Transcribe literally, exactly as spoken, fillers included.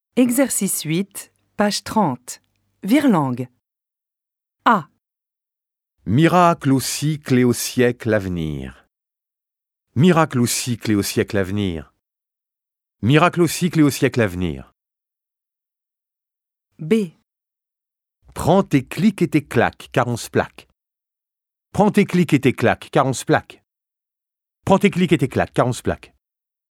Exercice huit, page trente. Virlangue. A. Miracle au cycle et au siècle à venir. Miracle au cycle et au siècle à venir. Miracle au cycle et au siècle à venir. B. Prends tes clics et tes claques, car on se plaque. Prends tes clics et tes claques, car on se plaque. Prends tes clics et tes claques, car on se plaque.